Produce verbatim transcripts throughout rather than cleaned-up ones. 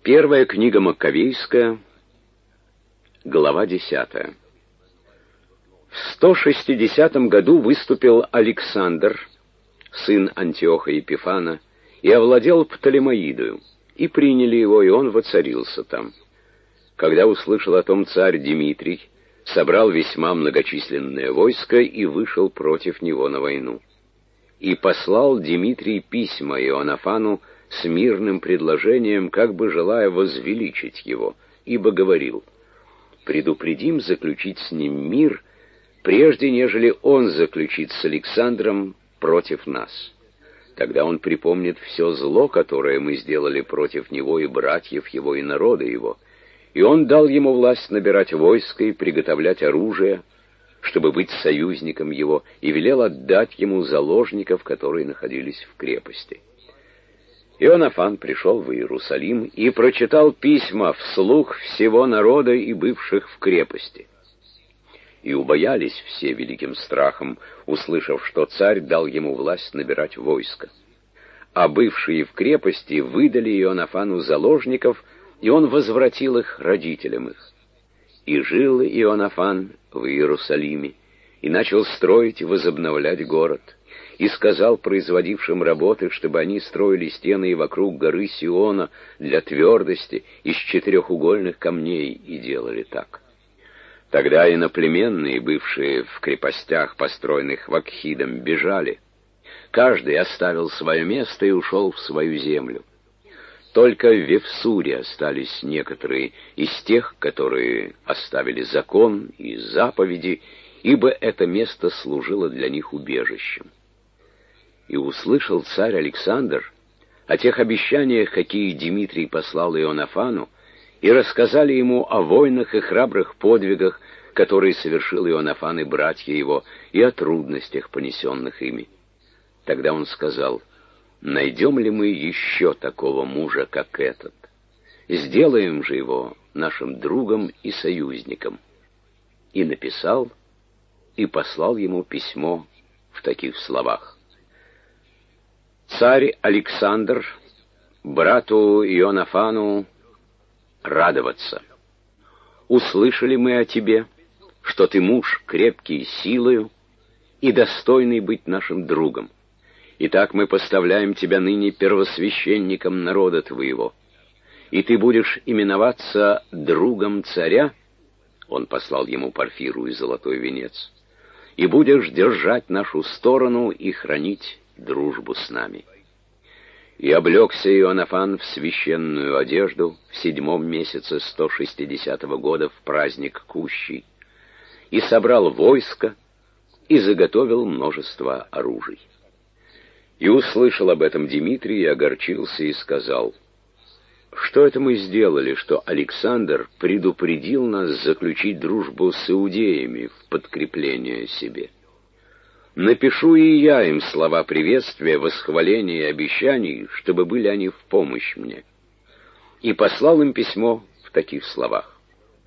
Первая книга Маккавейская, глава десятая. В сто шестидесятом году выступил Александр, сын Антиоха Епифана, и овладел Птолемаидою, и приняли его, и он воцарился там. Когда услышал о том царь Димитрий, собрал весьма многочисленное войско и вышел против него на войну. И послал Димитрий письма Иоаннафану с мирным предложением, как бы желая возвеличить его, ибо говорил: «Предупредим заключить с ним мир, прежде нежели он заключит с Александром против нас. Тогда он припомнит все зло, которое мы сделали против него и братьев его, и народа его. И он дал ему власть набирать войско и приготовлять оружие, чтобы быть союзником его, и велел отдать ему заложников, которые находились в крепости». Иоаннафан пришел в Иерусалим и прочитал письма вслух всего народа и бывших в крепости. И убоялись все великим страхом, услышав, что царь дал ему власть набирать войско. А бывшие в крепости выдали Иоаннафану заложников, и он возвратил их родителям их. И жил Иоаннафан в Иерусалиме, и начал строить и возобновлять город, и сказал производившим работы, чтобы они строили стены и вокруг горы Сиона для твердости из четырехугольных камней, и делали так. Тогда иноплеменные, бывшие в крепостях, построенных Вакхидом, бежали. Каждый оставил свое место и ушел в свою землю. Только в Вифсуре остались некоторые из тех, которые оставили закон и заповеди, ибо это место служило для них убежищем. И услышал царь Александр о тех обещаниях, какие Димитрий послал Иоаннафану, и рассказали ему о войнах и храбрых подвигах, которые совершил Иоаннафан и братья его, и о трудностях, понесенных ими. Тогда он сказал: «Найдем ли мы еще такого мужа, как этот? Сделаем же его нашим другом и союзником». И написал, и послал ему письмо в таких словах: «Царь Александр, брату Иоаннафану, радоваться. Услышали мы о тебе, что ты муж крепкий силою и достойный быть нашим другом. Итак, мы поставляем тебя ныне первосвященником народа твоего, и ты будешь именоваться другом царя». Он послал ему парфиру и золотой венец. «И будешь держать нашу сторону и хранить дружбу с нами». И облегся Иоаннафан в священную одежду в седьмом месяце сто шестидесятого года в праздник Кущий, и собрал войско, и заготовил множество оружий. И услышал об этом Димитрий, и огорчился, и сказал: «Что это мы сделали, что Александр предупредил нас заключить дружбу с иудеями в подкрепление себе? Напишу и я им слова приветствия, восхваления и обещаний, чтобы были они в помощь мне». И послал им письмо в таких словах: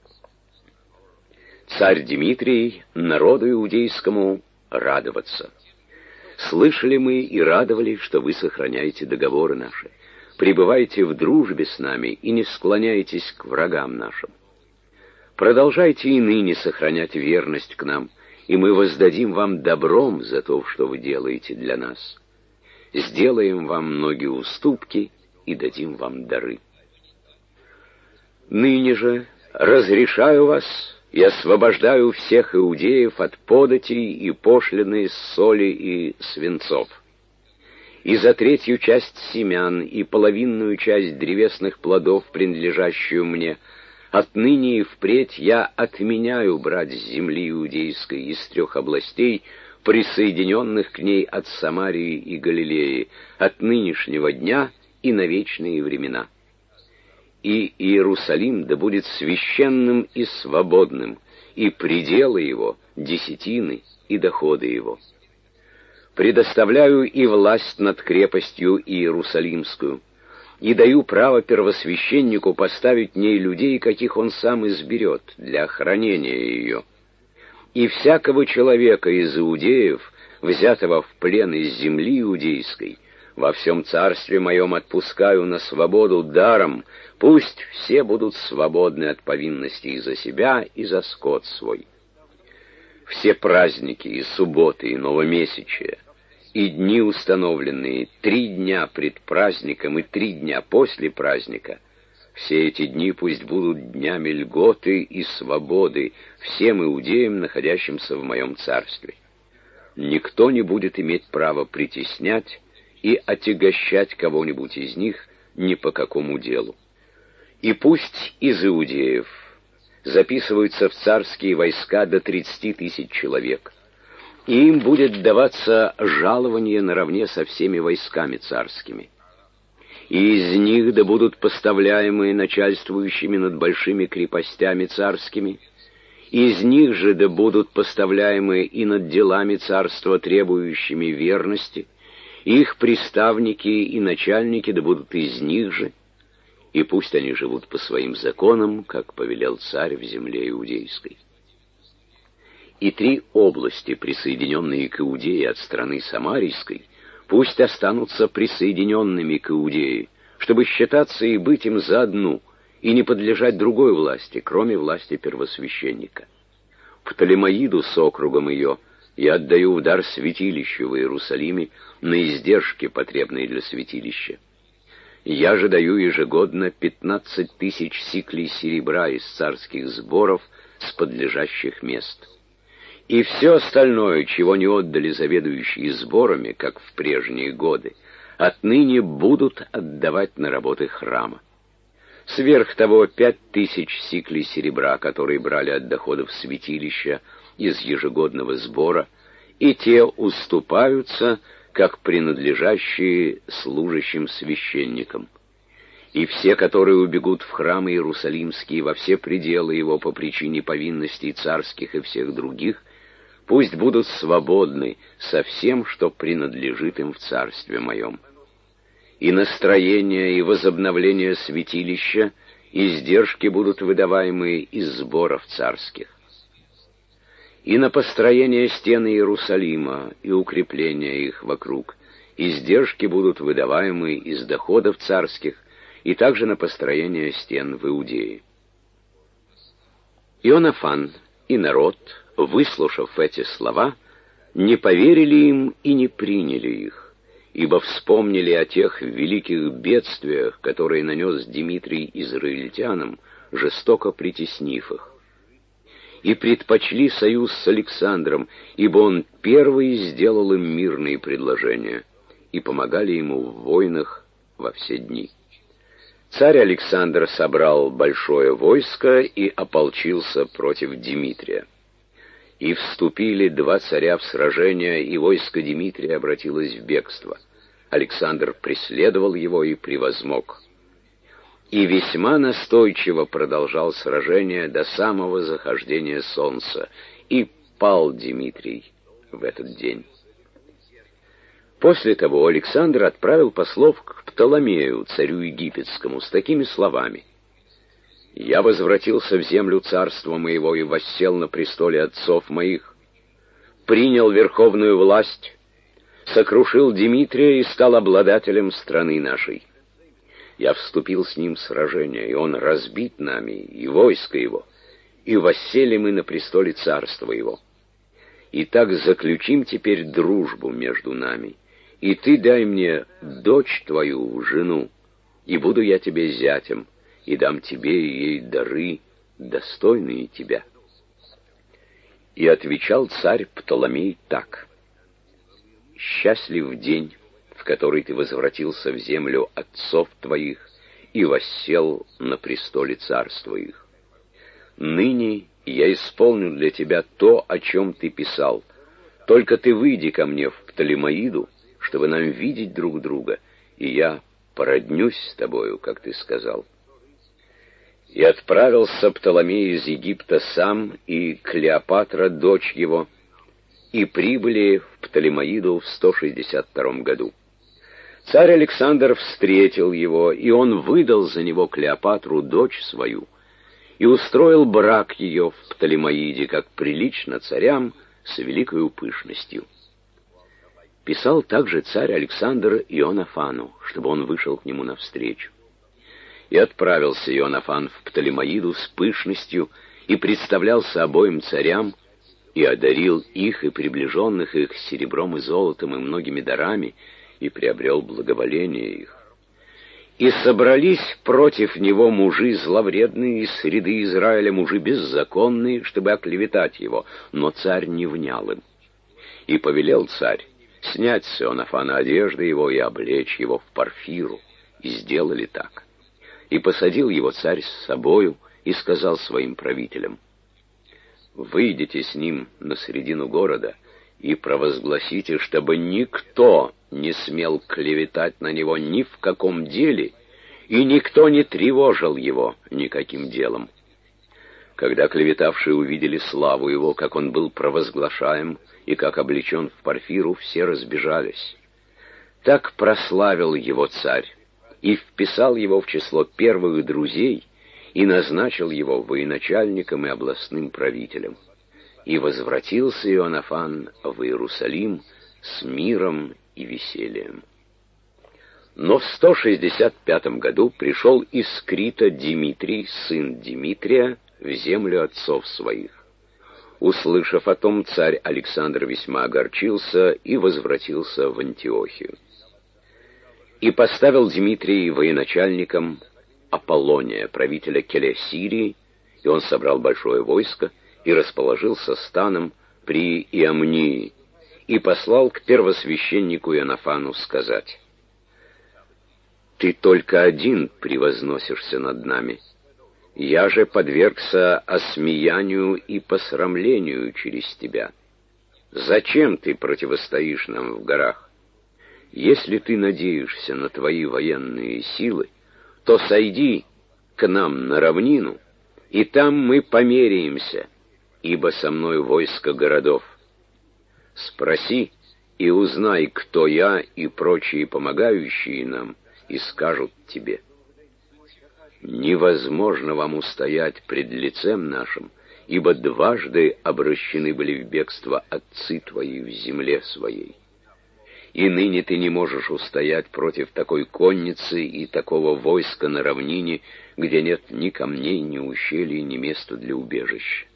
«Царь Димитрий, народу иудейскому радоваться. Слышали мы и радовались, что вы сохраняете договоры наши. Пребывайте в дружбе с нами и не склоняйтесь к врагам нашим. Продолжайте и ныне сохранять верность к нам, и мы воздадим вам добром за то, что вы делаете для нас. Сделаем вам многие уступки и дадим вам дары. Ныне же разрешаю вас и освобождаю всех иудеев от податей и пошлины с соли и свинцов. И за третью часть семян и половинную часть древесных плодов, принадлежащую мне, отныне и впредь я отменяю брать с земли иудейской из трех областей, присоединенных к ней от Самарии и Галилеи, от нынешнего дня и на вечные времена. И Иерусалим да будет священным и свободным, и пределы его, десятины и доходы его. Предоставляю и власть над крепостью Иерусалимскую, и даю право первосвященнику поставить в ней людей, каких он сам изберет для охранения ее. И всякого человека из иудеев, взятого в плен из земли иудейской, Во всем царстве моем отпускаю на свободу даром, пусть все будут свободны от повинностей за себя и за скот свой. Все праздники и субботы, и новомесячия, и дни установленные, три дня пред праздником и три дня после праздника, все эти дни пусть будут днями льготы и свободы всем иудеям, находящимся в моем царстве. Никто не будет иметь права притеснять и отягощать кого-нибудь из них ни по какому делу. И пусть из иудеев записываются в царские войска до тридцати тысяч человек, и им будет даваться жалование наравне со всеми войсками царскими. И из них да будут поставляемые начальствующими над большими крепостями царскими, из них же да будут поставляемые и над делами царства, требующими верности, их приставники и начальники да будут из них же, и пусть они живут по своим законам, как повелел царь в земле иудейской. И три области, присоединенные к Иудее от страны Самарийской, пусть останутся присоединенными к Иудее, чтобы считаться и быть им за одну, и не подлежать другой власти, кроме власти первосвященника. Птолемаиду с округом ее я отдаю в дар святилищу в Иерусалиме на издержки, потребные для святилища. Я же даю ежегодно пятнадцать тысяч сиклей серебра из царских сборов с подлежащих мест. И все остальное, чего не отдали заведующие сборами, как в прежние годы, отныне будут отдавать на работы храма. Сверх того, пять тысяч сиклей серебра, которые брали от доходов святилища из ежегодного сбора, и те уступаются, как принадлежащие служащим священникам. И все, которые убегут в храм Иерусалимский во все пределы его по причине повинностей царских и всех других, пусть будут свободны со всем, что принадлежит им в царстве моем. И настроение, и возобновление святилища, издержки будут выдаваемые из сборов царских. И на построение стен Иерусалима и укрепление их вокруг издержки будут выдаваемые из доходов царских, и также на построение стен в Иудее. Ионафан и народ, выслушав эти слова, не поверили им и не приняли их, ибо вспомнили о тех великих бедствиях, которые нанес Димитрий израильтянам, жестоко притеснив их, и предпочли союз с Александром, ибо он первый сделал им мирные предложения, и помогали ему в войнах во все дни. Царь Александр собрал большое войско и ополчился против Димитрия. И вступили два царя в сражение, и войско Димитрия обратилось в бегство. Александр преследовал его и превозмог. И весьма настойчиво продолжал сражение до самого захождения солнца, и пал Димитрий в этот день. После того Александр отправил послов к Птоломею, царю египетскому, с такими словами: «Я возвратился в землю царства моего и воссел на престоле отцов моих, принял верховную власть, сокрушил Димитрия и стал обладателем страны нашей. Я вступил с ним в сражение, и он разбит нами, и войско его, и воссели мы на престоле царства его. Итак, заключим теперь дружбу между нами, и ты дай мне дочь твою, жену, и буду я тебе зятем, и дам тебе и ей дары, достойные тебя». И отвечал царь Птоломей так: «Счастлив день, в который ты возвратился в землю отцов твоих и воссел на престоле царства их. Ныне я исполню для тебя то, о чем ты писал. Только ты выйди ко мне в Птолемаиду, чтобы нам видеть друг друга, и я породнюсь с тобою, как ты сказал». И отправился Птоломей из Египта сам, и Клеопатра, дочь его, и прибыли в Птолемаиду в сто шестьдесят втором году. Царь Александр встретил его, и он выдал за него Клеопатру, дочь свою, и устроил брак ее в Птолемаиде, как прилично царям, с великою пышностью. Писал также царь Александр Иоаннафану, чтобы он вышел к нему навстречу. И отправился Иоаннафан в Птолемаиду с пышностью и представлялся обоим царям, и одарил их и приближенных их серебром и золотом и многими дарами, и приобрел благоволение их. И собрались против него мужи зловредные из среды Израиля, мужи беззаконные, чтобы оклеветать его, но царь не внял им. И повелел царь снять с Иоаннафана одежды его и облечь его в парфиру, и сделали так. И посадил его царь с собою, и сказал своим правителям: «Выйдите с ним на середину города и провозгласите, чтобы никто не смел клеветать на него ни в каком деле, и никто не тревожил его никаким делом». Когда клеветавшие увидели славу его, как он был провозглашаем и как облечен в парфиру, все разбежались. Так прославил его царь и вписал его в число первых друзей и назначил его военачальником и областным правителем. И возвратился Иоаннафан в Иерусалим с миром и весельем. Но в сто шестьдесят пятом году пришел из Крита Димитрий, сын Димитрия, в землю отцов своих. Услышав о том, царь Александр весьма огорчился и возвратился в Антиохию. И поставил Димитрий военачальником Аполлония, правителя Келесирии, и он собрал большое войско и расположился станом при Иамнии, и послал к первосвященнику Иоаннафану сказать: «Ты только один превозносишься над нами. Я же подвергся осмеянию и посрамлению через тебя. Зачем ты противостоишь нам в горах? Если ты надеешься на твои военные силы, то сойди к нам на равнину, и там мы померяемся, ибо со мной войско городов. Спроси и узнай, кто я и прочие помогающие нам, и скажут тебе: невозможно вам устоять пред лицем нашим, ибо дважды обращены были в бегство отцы твои в земле своей. И ныне ты не можешь устоять против такой конницы и такого войска на равнине, где нет ни камней, ни ущелий, ни места для убежища».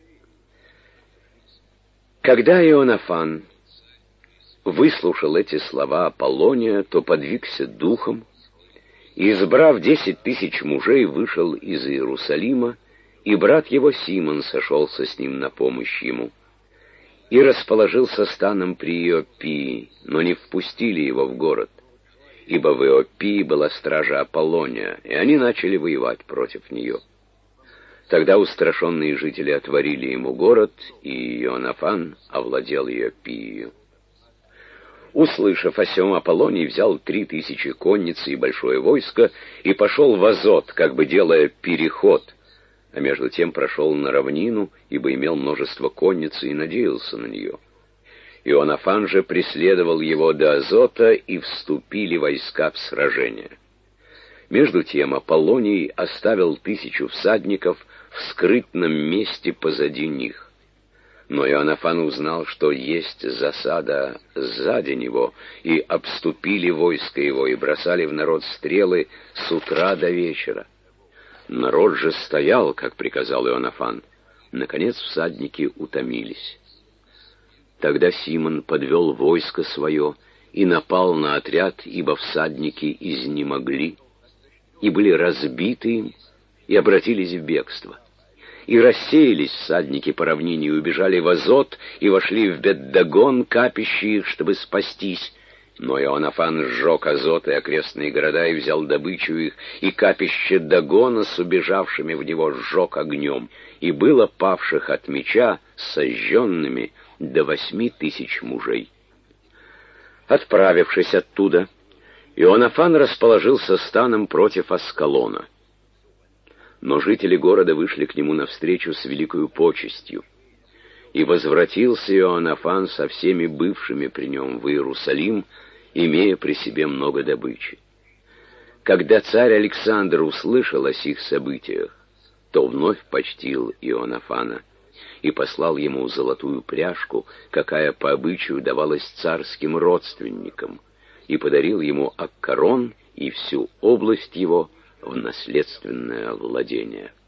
Когда Иоаннафан выслушал эти слова Аполлония, то подвигся духом, и, избрав десять тысяч мужей, вышел из Иерусалима, и брат его Симон сошелся с ним на помощь ему. И расположился станом при Иопии, но не впустили его в город, ибо в Иопии была стража Аполлония, и они начали воевать против нее. Тогда устрашенные жители отворили ему город, и Иоаннафан овладел Иопией. Услышав о сем, Аполлоний взял три тысячи конницы и большое войско и пошел в Азот, как бы делая переход, а между тем прошел на равнину, ибо имел множество конницы и надеялся на нее. Иоаннафан же преследовал его до Азота, и вступили войска в сражение. Между тем Аполлоний оставил тысячу всадников в скрытном месте позади них. Но Иоаннафан узнал, что есть засада сзади него, и обступили войско его, и бросали в народ стрелы с утра до вечера. Народ же стоял, как приказал Иоаннафан. Наконец всадники утомились. Тогда Симон подвел войско свое и напал на отряд, ибо всадники изнемогли, и были разбиты им, и обратились в бегство. И рассеялись всадники по равнине, и убежали в Азот, и вошли в Бет-Дагон, капище их, чтобы спастись. Но Иоаннафан сжег Азот и окрестные города, и взял добычу их, и капище Дагона с убежавшими в него сжег огнем, и было павших от меча сожженными до восьми тысяч мужей. Отправившись оттуда, Иоаннафан расположился станом против Аскалона. Но жители города вышли к нему навстречу с великою почестью. И возвратился Иоаннафан со всеми бывшими при нем в Иерусалим, имея при себе много добычи. Когда царь Александр услышал о сих событиях, то вновь почтил Иоаннафана и послал ему золотую пряжку, какая по обычаю давалась царским родственникам, и подарил ему Аккарон и всю область его в наследственное владение.